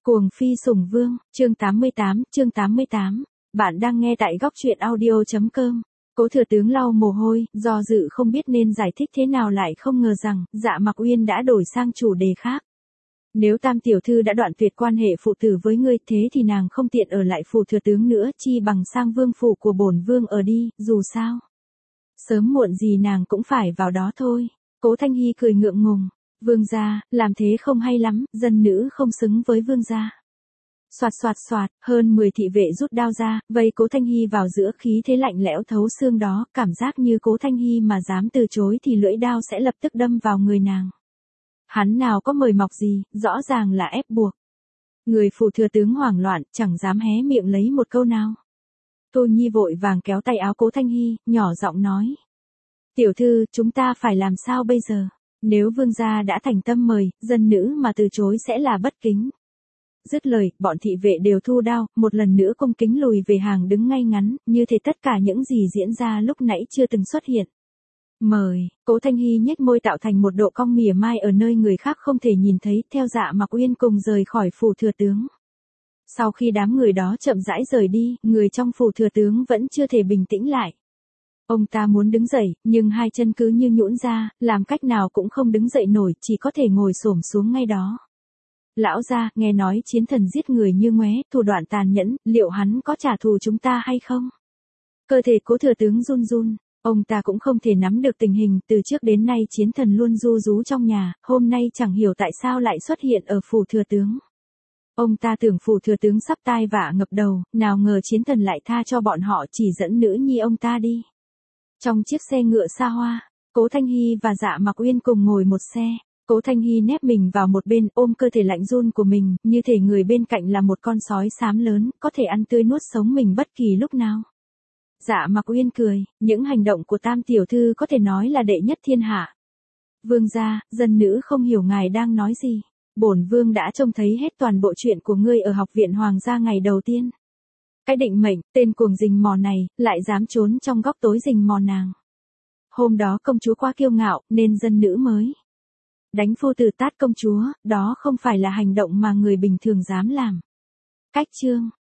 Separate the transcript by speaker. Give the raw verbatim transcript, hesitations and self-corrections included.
Speaker 1: Cuồng phi sủng vương, chương tám mươi tám, chương tám mươi tám. Bạn đang nghe tại góc truyện audio chấm com. Cố thừa tướng lau mồ hôi, do dự không biết nên giải thích thế nào, lại không ngờ rằng Dạ Mặc Uyên đã đổi sang chủ đề khác. Nếu Tam tiểu thư đã đoạn tuyệt quan hệ phụ tử với ngươi, thế thì nàng không tiện ở lại phủ thừa tướng nữa, chi bằng sang vương phủ của bổn vương ở đi, dù sao. Sớm muộn gì nàng cũng phải vào đó thôi. Cố Thanh Hy cười ngượng ngùng. Vương gia, làm thế không hay lắm, dân nữ không xứng với vương gia. Soạt soạt soạt, hơn mười thị vệ rút đao ra, vây Cố Thanh Hy vào giữa, khí thế lạnh lẽo thấu xương đó, cảm giác như Cố Thanh Hy mà dám từ chối thì lưỡi đao sẽ lập tức đâm vào người nàng. Hắn nào có mời mọc gì, rõ ràng là ép buộc. Người phủ thừa tướng hoảng loạn, chẳng dám hé miệng lấy một câu nào. Tô Nhi vội vàng kéo tay áo Cố Thanh Hy, nhỏ giọng nói. Tiểu thư, chúng ta phải làm sao bây giờ? Nếu vương gia đã thành tâm mời, dân nữ mà từ chối sẽ là bất kính. Dứt lời, bọn thị vệ đều thu đao, một lần nữa cung kính lùi về hàng đứng ngay ngắn, như thể tất cả những gì diễn ra lúc nãy chưa từng xuất hiện. Mời, Cố Thanh Hy nhếch môi tạo thành một độ cong mỉa mai ở nơi người khác không thể nhìn thấy, theo Dạ Mặc Uyên cùng rời khỏi phủ thừa tướng. Sau khi đám người đó chậm rãi rời đi, người trong phủ thừa tướng vẫn chưa thể bình tĩnh lại. Ông ta muốn đứng dậy, nhưng hai chân cứ như nhũn ra, làm cách nào cũng không đứng dậy nổi, chỉ có thể ngồi xổm xuống ngay đó. Lão gia, nghe nói chiến thần giết người như ngoé, thủ đoạn tàn nhẫn, liệu hắn có trả thù chúng ta hay không? Cơ thể Cố thừa tướng run run, ông ta cũng không thể nắm được tình hình, từ trước đến nay chiến thần luôn ru rú trong nhà, hôm nay chẳng hiểu tại sao lại xuất hiện ở phủ thừa tướng. Ông ta tưởng phủ thừa tướng sắp tai vạ ngập đầu, nào ngờ chiến thần lại tha cho bọn họ, chỉ dẫn nữ nhi ông ta đi. Trong chiếc xe ngựa xa hoa, Cố Thanh Hy và Dạ Mặc Uyên cùng ngồi một xe. Cố Thanh Hy nép mình vào một bên, ôm cơ thể lạnh run của mình, như thể người bên cạnh là một con sói xám lớn, có thể ăn tươi nuốt sống mình bất kỳ lúc nào. Dạ Mặc Uyên cười, những hành động của Tam tiểu thư có thể nói là đệ nhất thiên hạ. Vương gia, dân nữ không hiểu ngài đang nói gì. Bổn vương đã trông thấy hết toàn bộ chuyện của ngươi ở học viện hoàng gia ngày đầu tiên. Cái định mệnh, tên cuồng rình mò này, lại dám trốn trong góc tối rình mò nàng. Hôm đó công chúa quá kiêu ngạo, nên dân nữ mới đánh phu tử tát công chúa, đó không phải là hành động mà người bình thường dám làm. Cách chương,